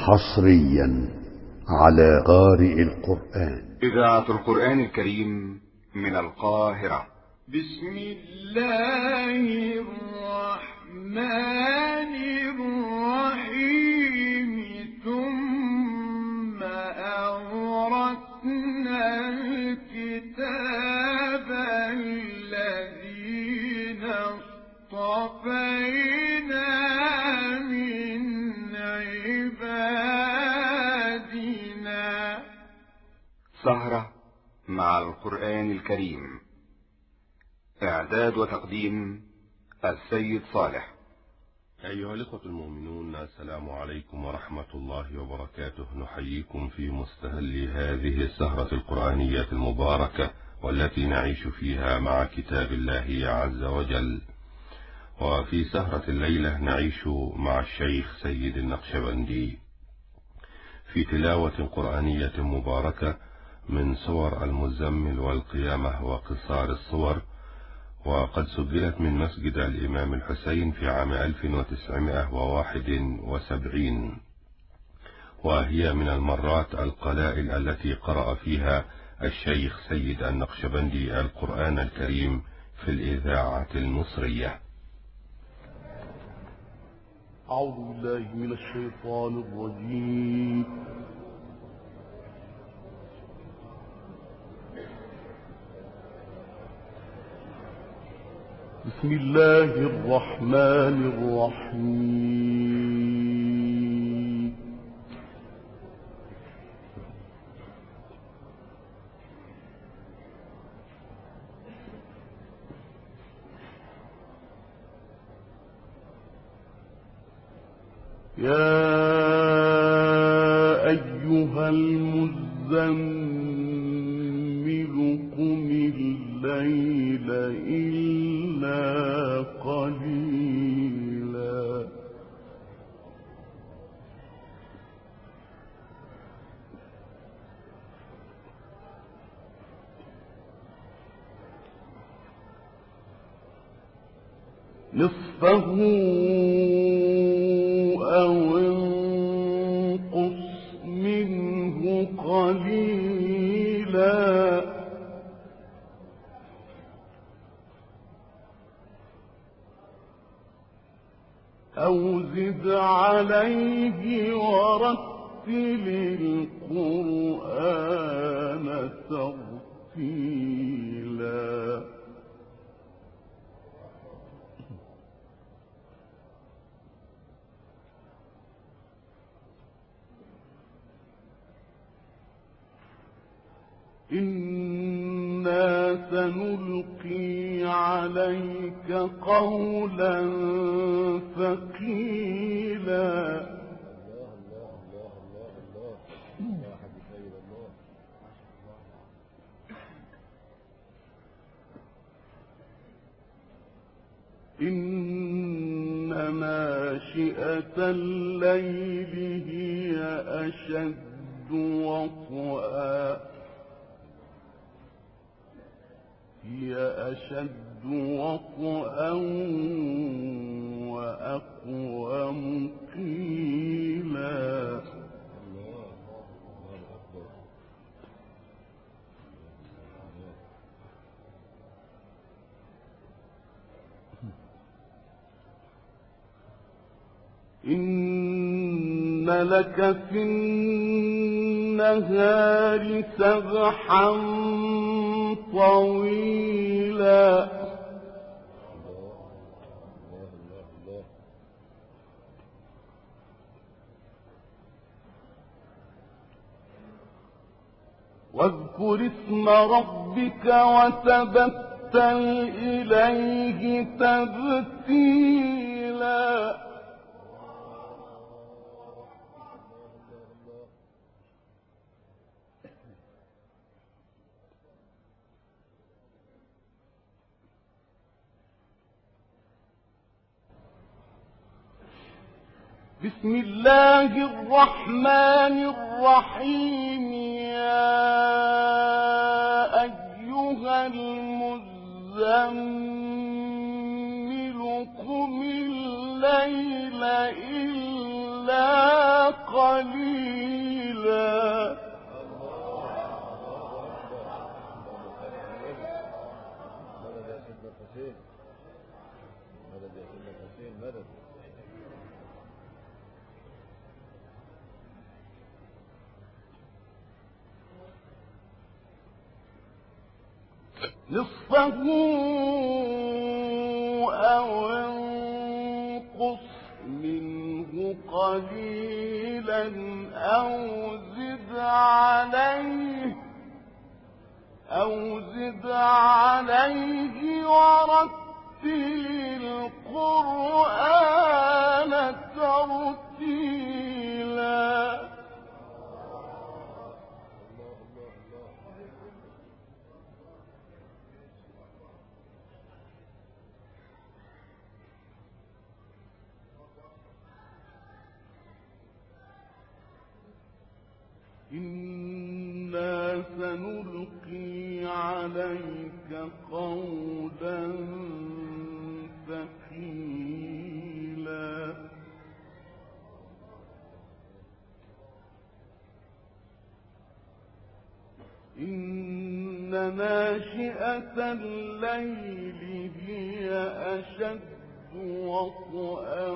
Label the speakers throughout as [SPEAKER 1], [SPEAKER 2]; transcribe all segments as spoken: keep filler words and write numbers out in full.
[SPEAKER 1] حصريا على قارئ القرآن.
[SPEAKER 2] إذاعة القرآن الكريم من القاهرة.
[SPEAKER 3] بسم الله الرحمن الرحيم. ثم أورثنا الكتاب الذين اصطفينا من عبادنا.
[SPEAKER 2] سهرة مع القرآن الكريم. إعداد وتقديم السيد صالح.
[SPEAKER 4] أيها الإخوة المؤمنون، السلام عليكم ورحمة الله وبركاته. نحييكم في مستهل هذه السهرة القرآنية المباركة والتي نعيش فيها مع كتاب الله عز وجل. وفي سهرة الليلة نعيش مع الشيخ سيد النقشبندي في تلاوة قرآنية مباركة من سور المزمل والقيامة وقصار الصور، وقد سجلت من مسجد الإمام الحسين في عام ألف وتسعمائة وواحد وسبعين، وهي من المرات القلائل التي قرأ فيها الشيخ سيد النقشبندي القرآن الكريم في الإذاعة المصرية.
[SPEAKER 5] أعوذ بالله من الشيطان الرجيم. بسم الله الرحمن الرحيم. يا أيها المزمل قم الليل إلا قليلا نصفه أو انقص منه قليلا أو زد عليه ورتل القرآن ترتيلا. إنا سنلقي عليك قولا ثقيلا. إن ناشئة الليل هي أشد وطئا هي أشد وطئا وأقوم قيلا. إن لك في النهار سبحا طويلا. واذكر اسم ربك وتبتل إليه تبتيلا. بسم الله الرحمن الرحيم. يا أيها المزمل قم الليل إلا قليلا نصفه أو انقص منه قليلا أو زد عليه أو زد عليه ورتل القرآن ترتيلا إنا سنلقي عليك قولا ثقيلا إن ناشئة الليل هي أشد وطئا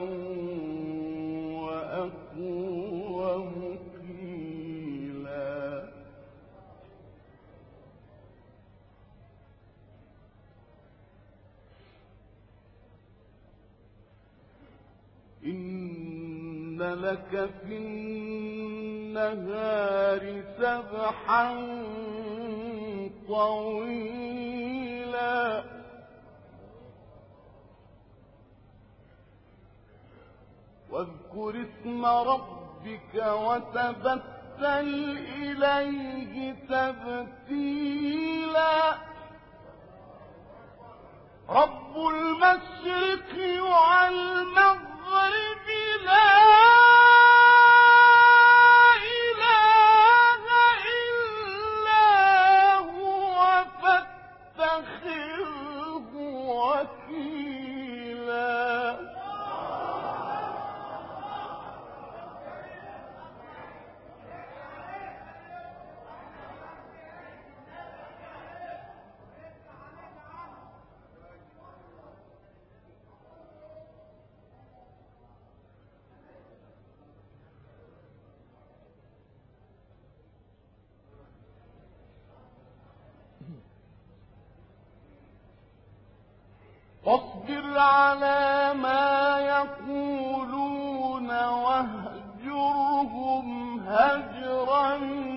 [SPEAKER 5] وأقوم قيلا إن لك في النهار سبحا طويلا واذكر اسم ربك وتبتل إليه تبتيلا رب المشرق والمغرب لا إله إلا هو فاتخذه وكيلا فاصبر على ما يقولون واهجرهم هجرا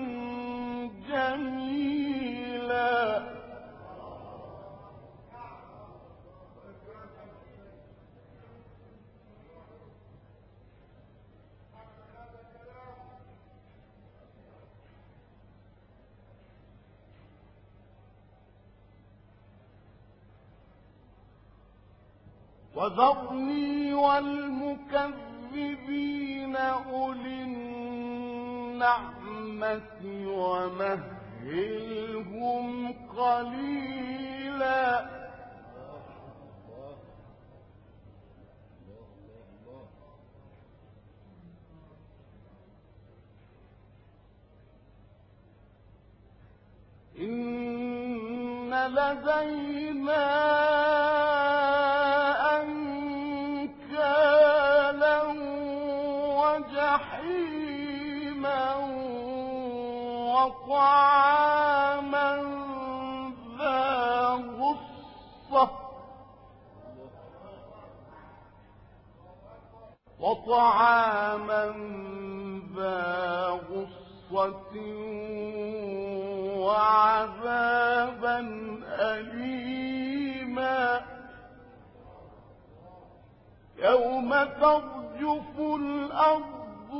[SPEAKER 5] جميلا وذرني والمكذبين أولي النعمة ومهلهم قليلا إن لدينا وجحيما وطعاما ذا غصة وطعاما ذا غصة وعذابا أليما يوم ترجف الأرض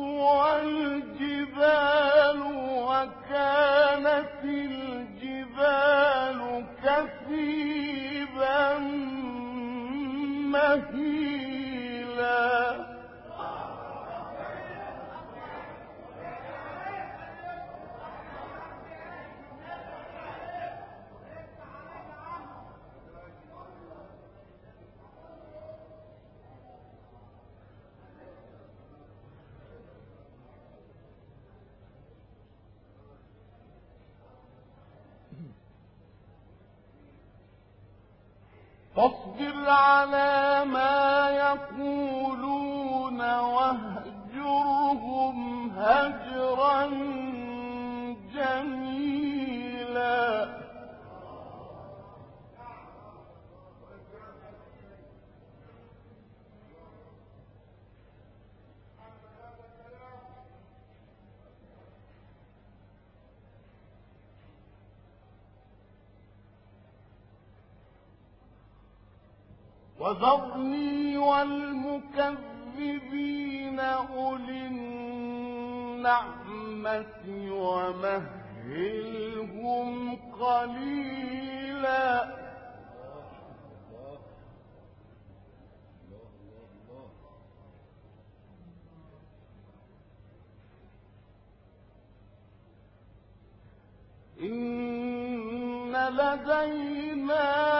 [SPEAKER 5] والجبال وكانت الجبال كثيبا مهيلا فاصبر على ما يقولون واهجرهم هجرا جميلا. وذرني والمكذبين أولي النعمة ومهلهم قليلا. إن لدينا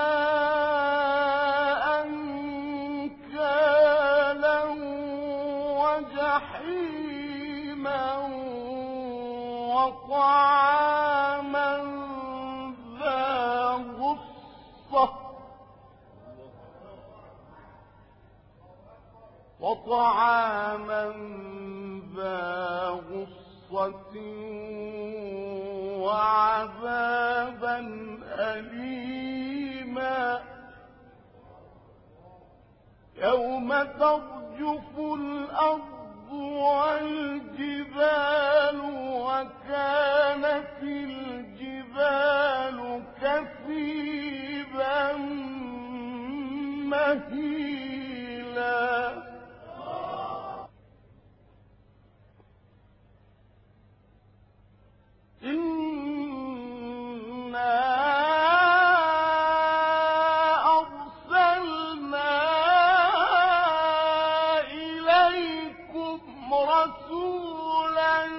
[SPEAKER 5] وطعاما ذا غصة وطعاما ذا غصة وعذابا أليما. يوم ترجف الأرض والجبال وكانت الجبال كثيبا مهيلا. إنا أرسلنا إليكم رسولا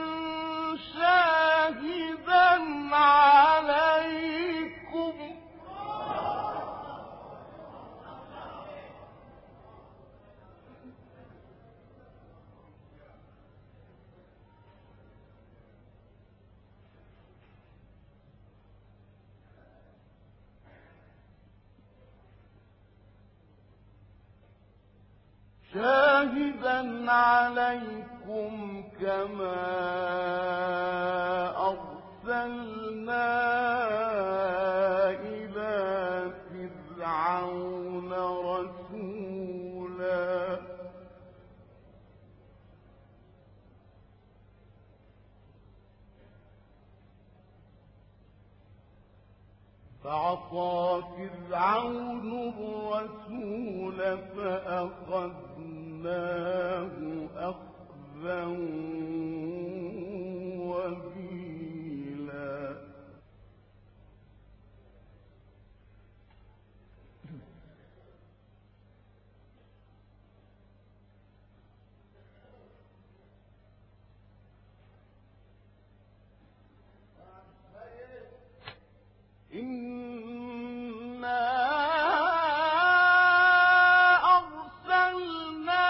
[SPEAKER 5] شاهدا عليكم شاهدا عليكم كما أرسلنا إلى فرعون رسولا. فعصى فرعون الرسول فأخذناه أخذا وبيلا. إنا أرسلنا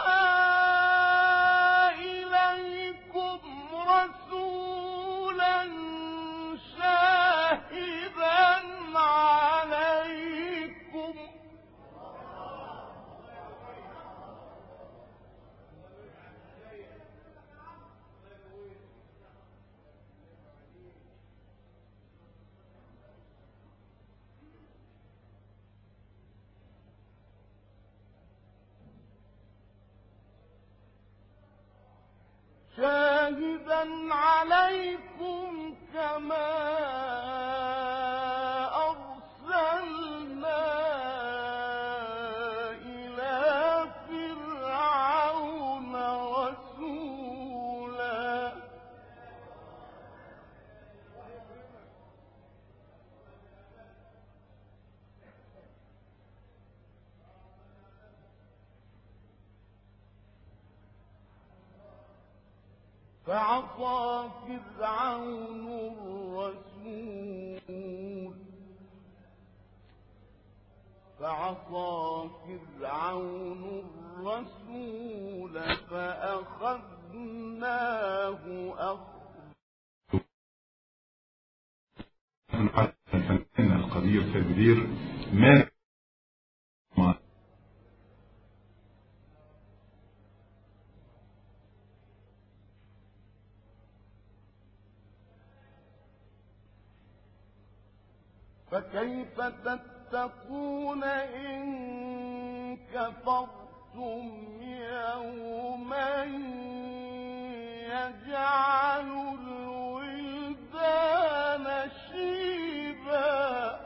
[SPEAKER 5] إليكم رسولا شاهدا عليكم شاهدا عليكم كما أرسلنا إلى فرعون رسولا. فعصى فرعون الرسول فعصى فرعون الرسول فأخذناه أخذا.
[SPEAKER 6] القدير تدبير ما
[SPEAKER 5] فكيف تتقون إن كفرتم يوما يجعل الولدان شيبا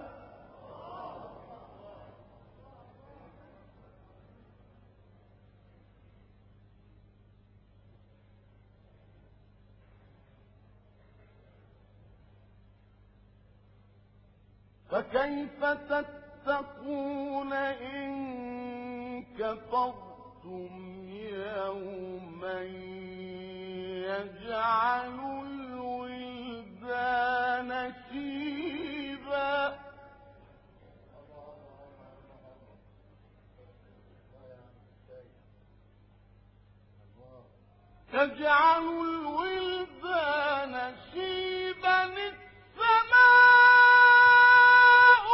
[SPEAKER 5] فكيف تتقون إن كفرتم يوما يجعل الولدان شيبا يجعل الولدان شيبا السماء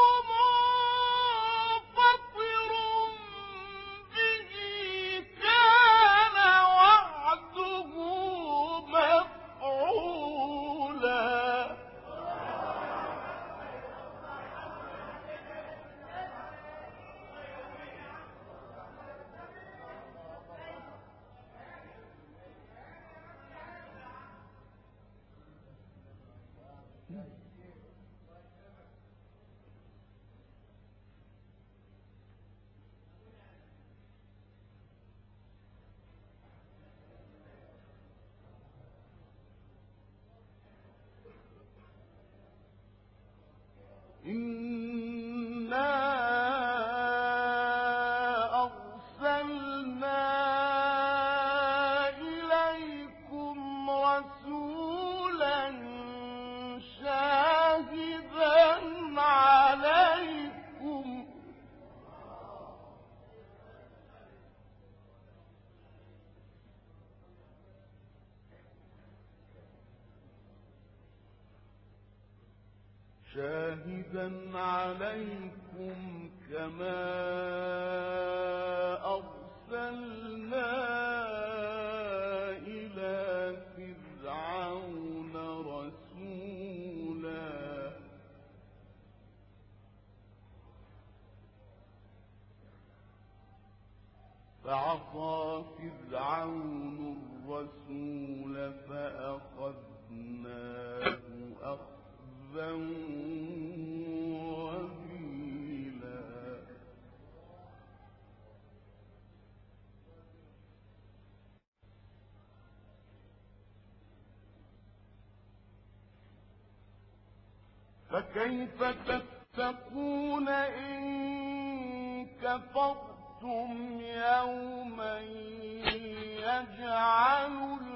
[SPEAKER 5] منفطر به كان وعده مفعولا إنا أرسلنا إليكم رسولا شاهدا عليكم شاهدا عليكم كما أرسلنا إلى فرعون رسولا فعصى فرعون الرسول فأخذناه أخذا وبيلا فكيف تتقون إن كفرتم يوما يجعل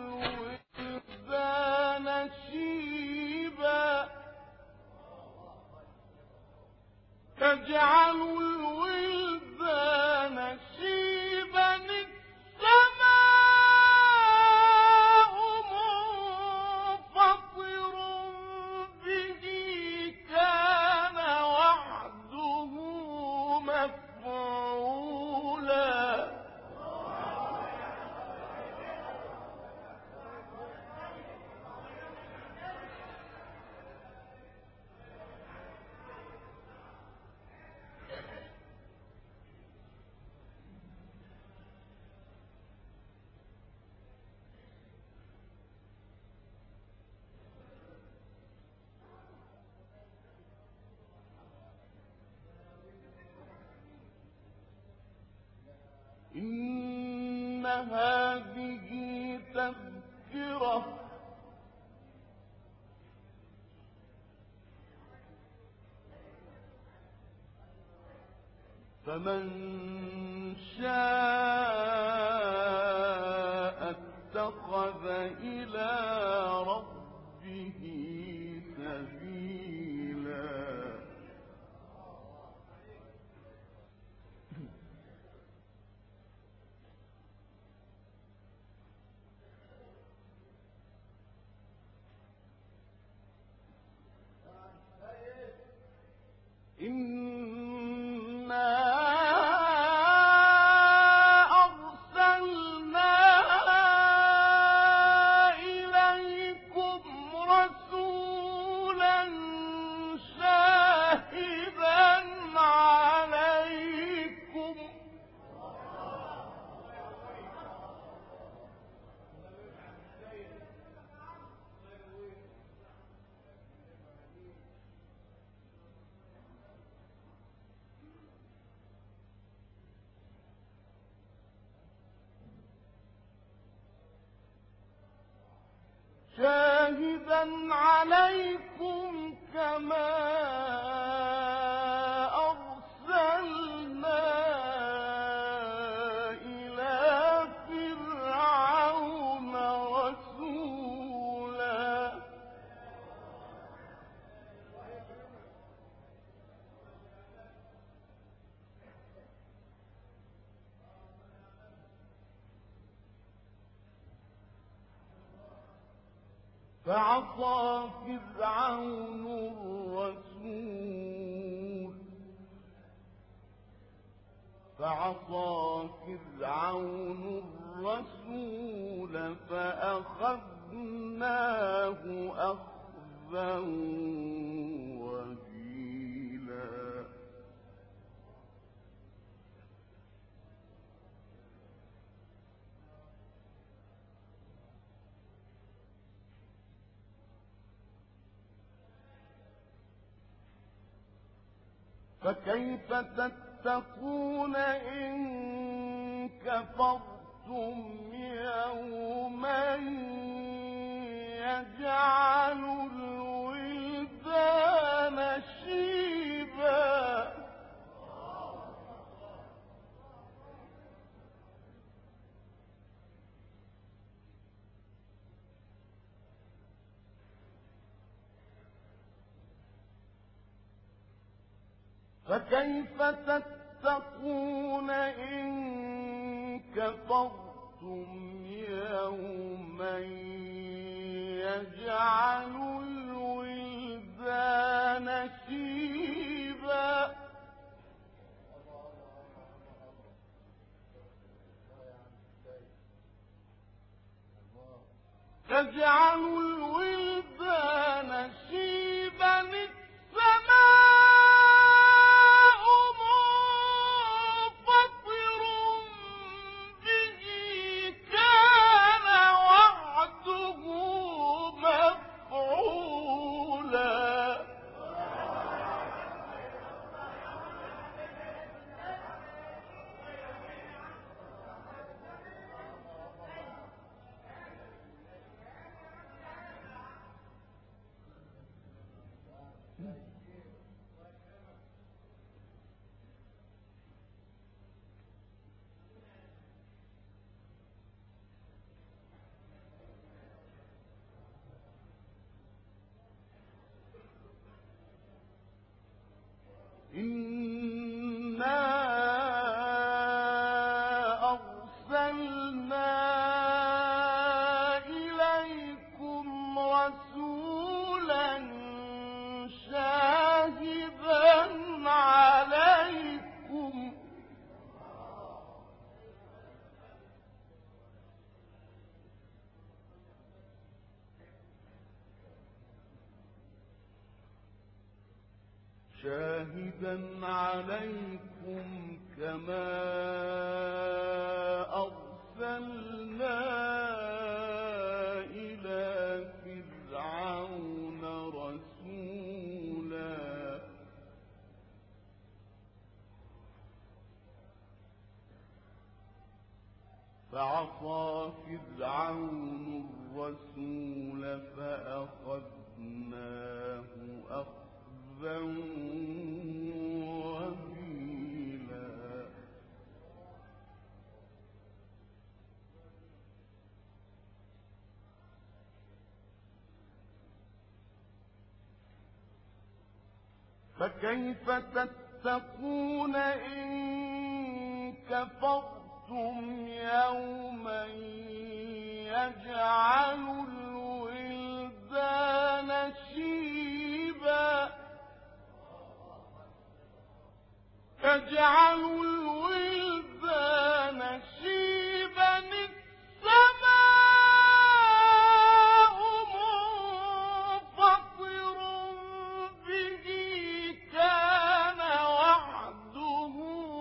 [SPEAKER 5] الولدان شيبا يجعل الولدان شيبا السماء منفطر به كان وعده مفعولا إن هذه تذكرة فمن شاء اتخذ إلى ربه سبيلا إنا أرسلنا إليكم رسولا شاهدا عليكم كما أرسلنا إلى فرعون رسولا فعصى فرعون الرسول فعصى فرعون الرسول فأخذناه أخذا وبيلا فكيف تتقون إن كفرتم يوما يجعل الولدان شيبا فكيف تتقون إن كفرتم يوما يجعل الولدان شيبا تجعل الولدان شيبا السماء منفطر به كان وعده مفعولا إنا أرسلنا إليكم رسولا شاهدا عليكم شاهدا عليكم كما أرسلنا إلى فرعون رسولا فعصى فرعون الرسول فأخذناه أخذا وبيلا فكيف تتقون إن كفرتم يوما يجعل الولدان شيبا يجعل الولدان شيبا السماء منفطر به كان وعده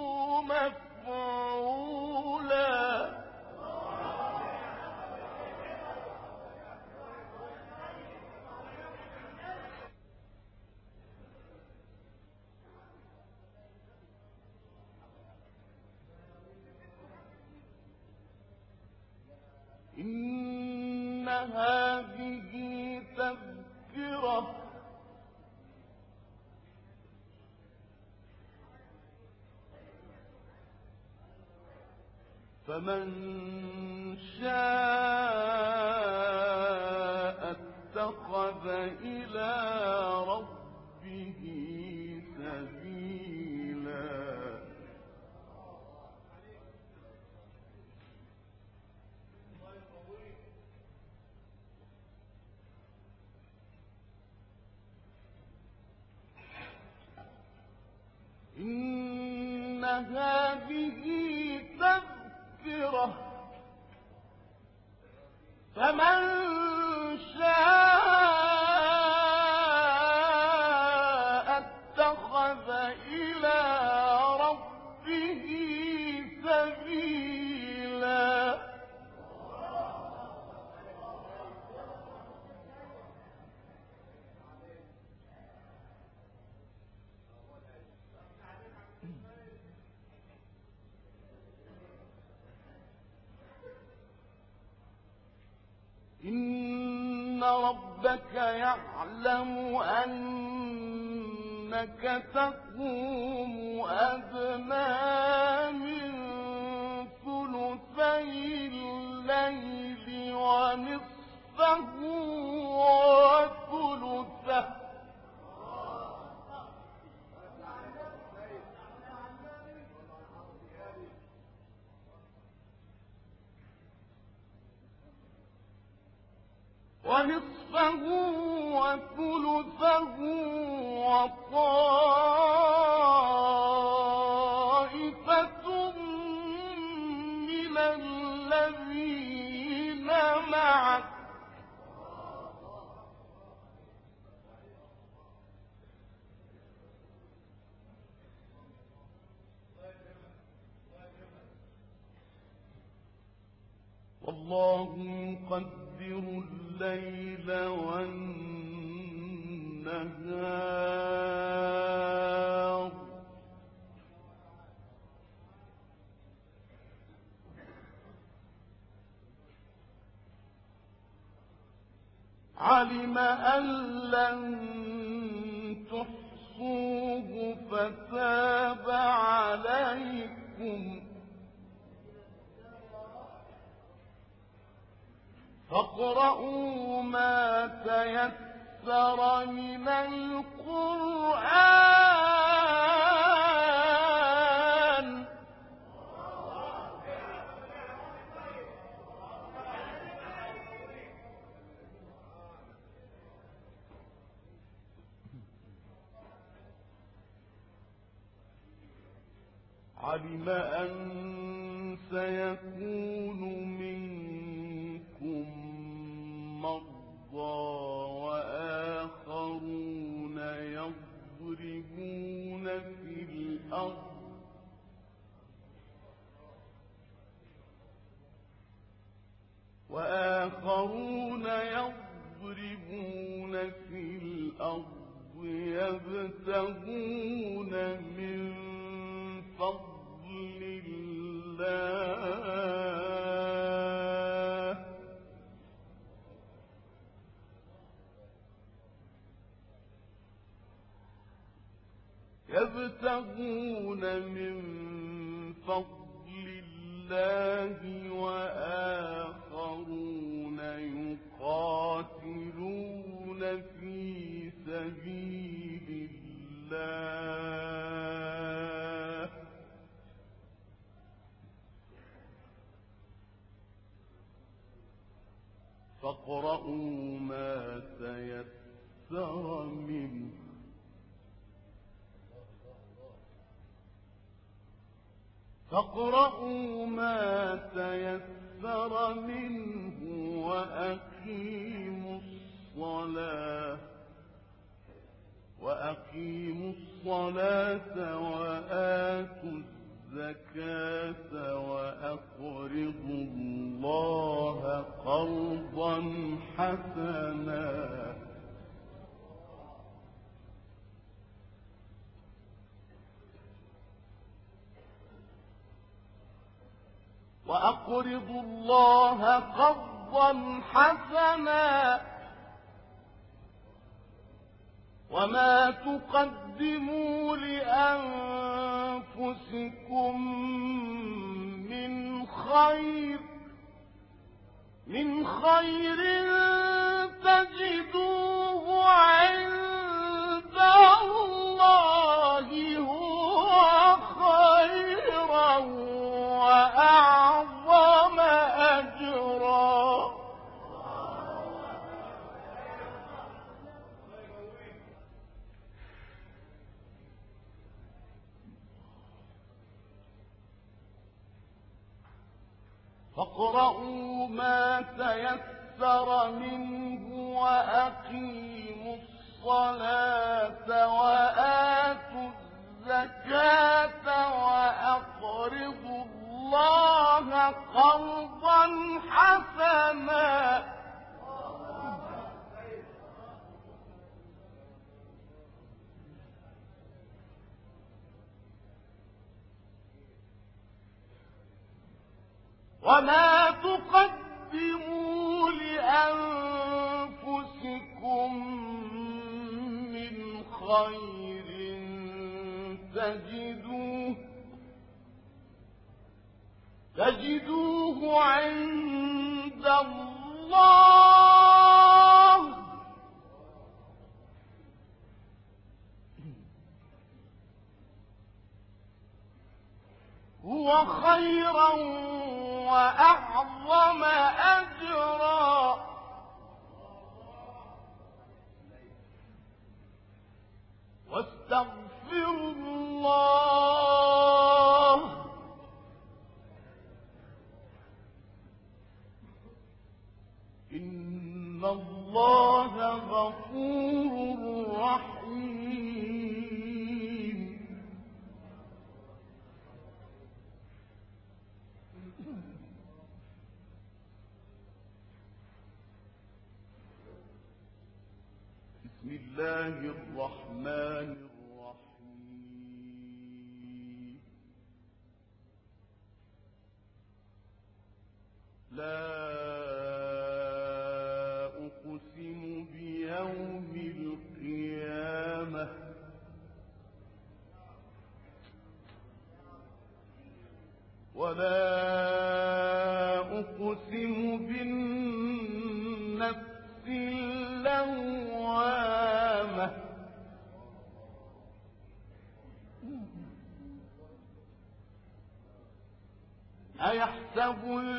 [SPEAKER 5] مفعولا إن هذه تذكرة فمن شاء اتخذ إلى ربه سبيلا إن هذه تذكرة فمن شاء اتخذ إلى ربه سبيلا إن ربك يعلم أنك تقوم أدنى من ثلثي الليل ونصفه وثلثه ونصفه وثلثه وطائفة من الذين معك والله يقدر الليل والنهار علم أن لن تحصوه فتاب عليكم فاقرؤوا ما تيسر من القرآن علم أن سيكون منكم مرضى وآخرون يضربون في الأرض وآخرون يضربون في الأرض يبتغون من فضل الله يبتغون من فضل الله وآخرون يقاتلون في سبيل الله فاقرؤوا ما تيسر منه فاقرؤوا ما تيسر منه وأقيموا الصلاة وأقيموا الصلاة وآتوا الزكاة وأقرضوا الله قرضا حسنا وأقرضوا الله قرضا حسنا وما تقدموا لأنفسكم من خير من خير تجدوه عند الله هو خيرا وأعظم أجرا. فاقرؤوا ما تيسر منه وأقيموا الصلاة وآتوا الزكاة وأقرضوا الله قرضا حسنا وما تقدموا لأنفسكم من خير تجدوه تجدوه عند الله هو خيرا وأعظم أجرا. واستغفروا الله إن الله غفور رحيم. بسم الله الرحمن الرحيم. لا أقسم بيوم القيامة ولا أقسم بالنفس اللوامة أيحسب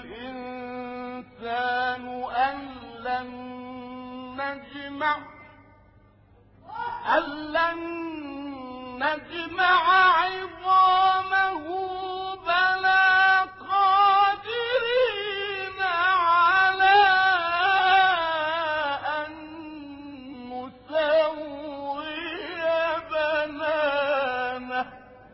[SPEAKER 5] الإنسان أن لن نجمع أن لن نجمع عظامه بلى قادرين على أن نسوي بنانه.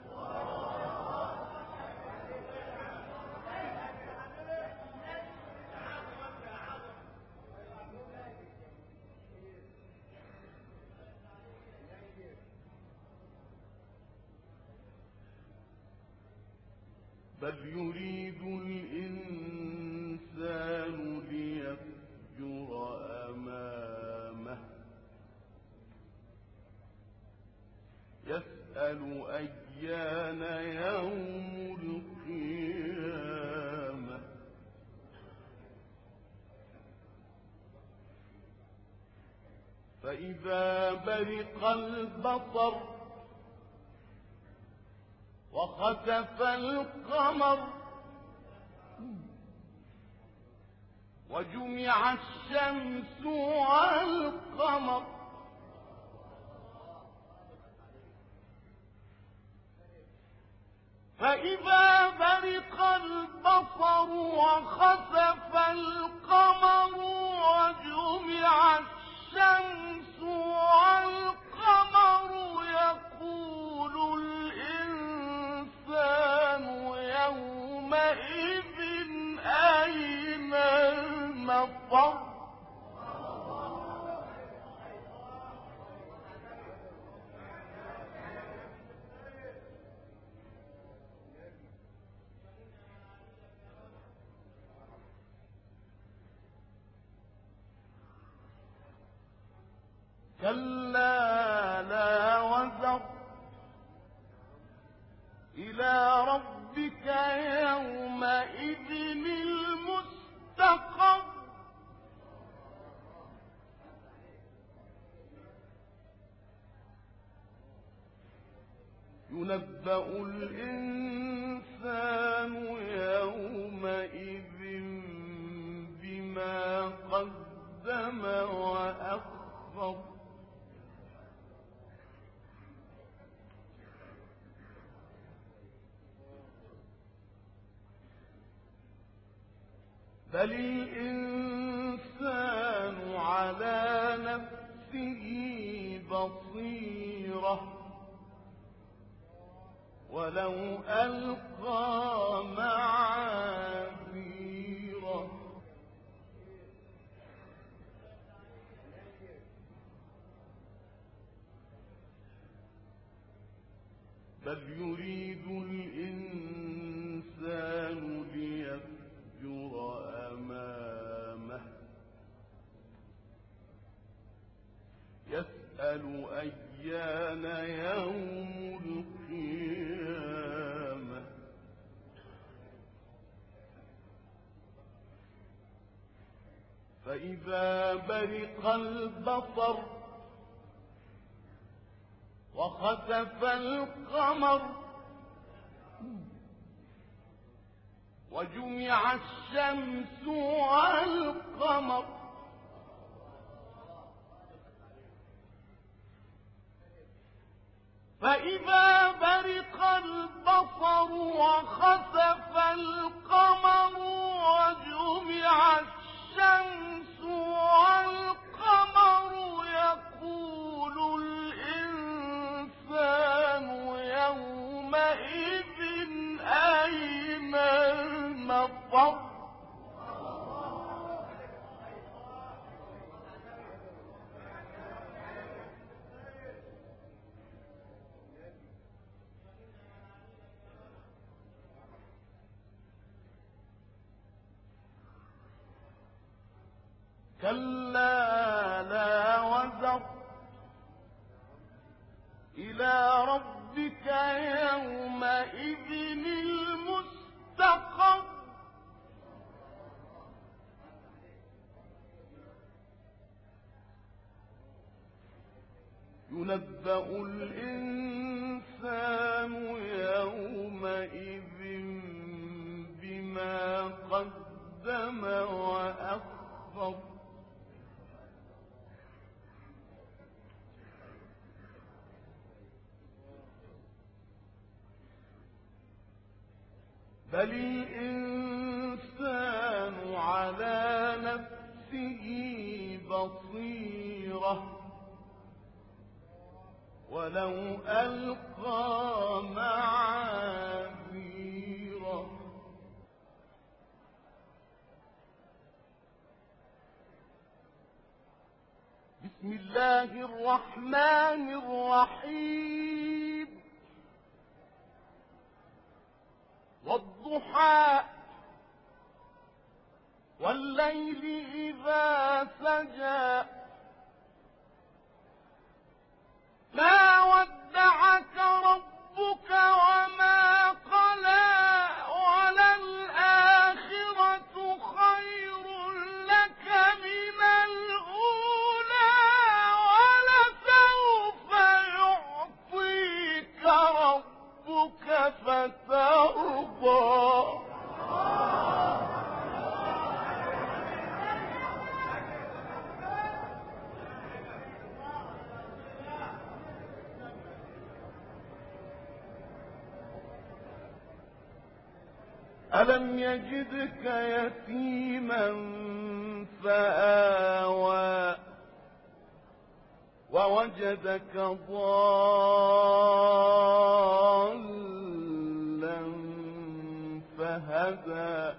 [SPEAKER 5] بل يريد الإنسان ليفجر أمامه يسأل أيان يوم القيامة فإذا برق البصر وخسف القمر وجمع الشمس والقمر فإذا برق البصر وخسف القمر وجمع الشمس والقمر يقول الإنسان يومئذ أين المفر. كلا إلى ربك يومئذ المستقر ينبأ الإنسان يومئذ بما قدم وأخر بل الإنسان على نفسه بصيرة ولو ألقى معاذيره بل يريد الإنسان ليفجر أمامه يسأل أيان يوم القيامة فإذا برق البصر وخسف القمر وجمع الشمس والقمر فإذا برق البصر وخسف القمر وجمع الشمس والقمر يقول الإنسان يومئذ أين المفر كلا لا وزر إلى ربك يومئذ المستقر ينبأ الإنسان يومئذ بما قدم وأخر بل الإنسان على نفسه بصيرة ولو ألقى معاذيره بسم الله الرحمن الرحيم والضحى والليل إذا سجى ما ودعك ربك وما قلى وللآخرة خير لك من الأولى ولسوف يعطيك ربك فترضى ألم يجدك يتيما فآوى ووجدك ضالا فهدى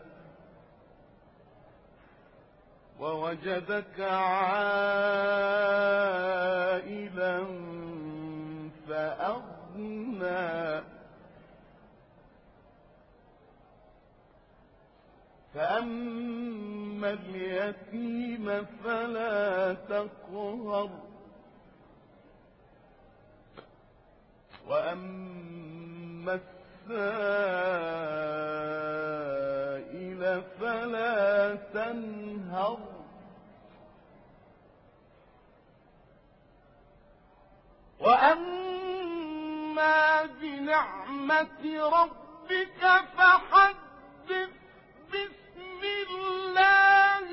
[SPEAKER 5] ووجدك عائلا فأغنى فأما اليتيم فلا تقهر وأما السائل فلا تنهر وأما بنعمة ربك فحدث بسم الله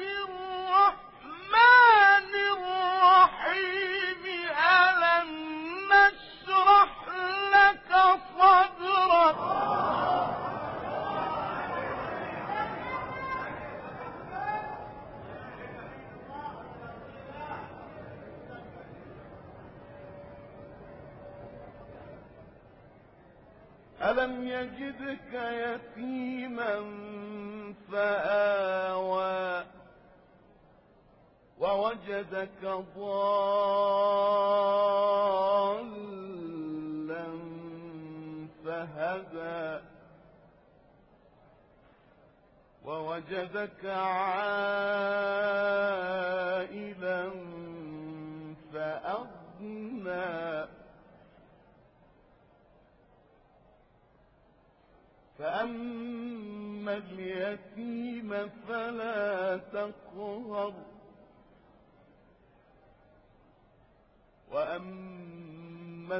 [SPEAKER 5] الرحمن الرحيم ألم نشرح لك صدرك ألم يجدك يتيما فآوى ووجدك ضالا فهدى ووجدك عائلا فأغنى فأما اليتيم فلا تقهر وأما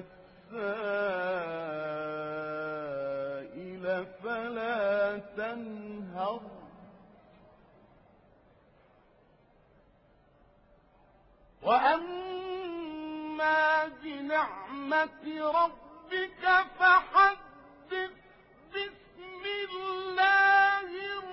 [SPEAKER 5] السائل فلا تنهر وأما بنعمة ربك فحدث بسم الله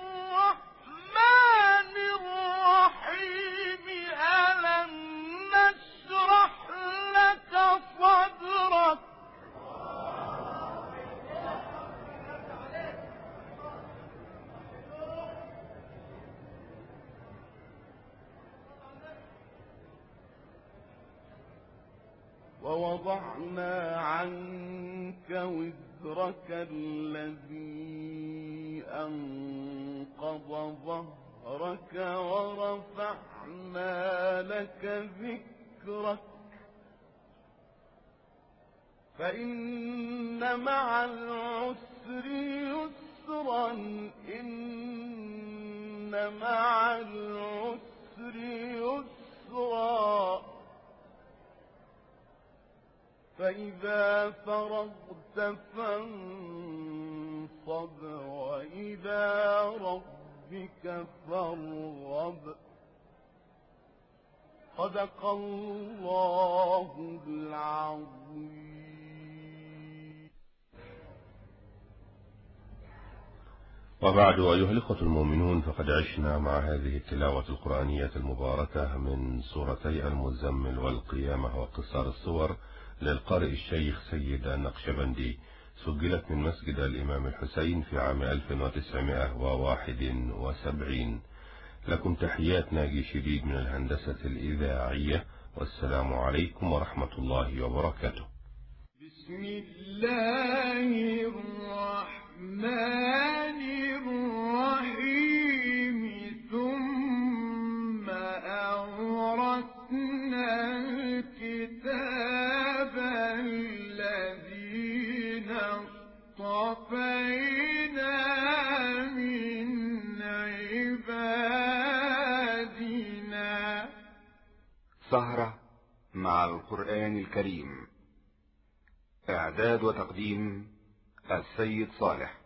[SPEAKER 5] الرحمن الرحيم ألم نشرح لك صدرك ووضعنا عنك وزرك الذي أنقض ظهرك ورفعنا لك ذكرك فإن مع العسر يسرا إن مع العسر يسرا فإذا فرغت فانصب وإلى ربك فارغب صدق الله العظيم.
[SPEAKER 4] وبعد أيها الإخوة المؤمنون، فقد عشنا مع هذه التلاوة القرآنية المباركة من سورتي المزمل والقيامة وقصار الصور للقارئ الشيخ سيد النقشبندي، سجلت من مسجد الإمام الحسين في عام ألف وتسعمائة وواحد وسبعين. لكم تحيات ناجي شديد من الهندسة الإذاعية، والسلام عليكم ورحمة الله وبركاته.
[SPEAKER 3] بسم الله الرحمن الرحيم ثم أورثنا الكتاب الذين اصطفينا من عبادنا.
[SPEAKER 2] سهرة مع القرآن الكريم، إعداد وتقديم السيد صالح.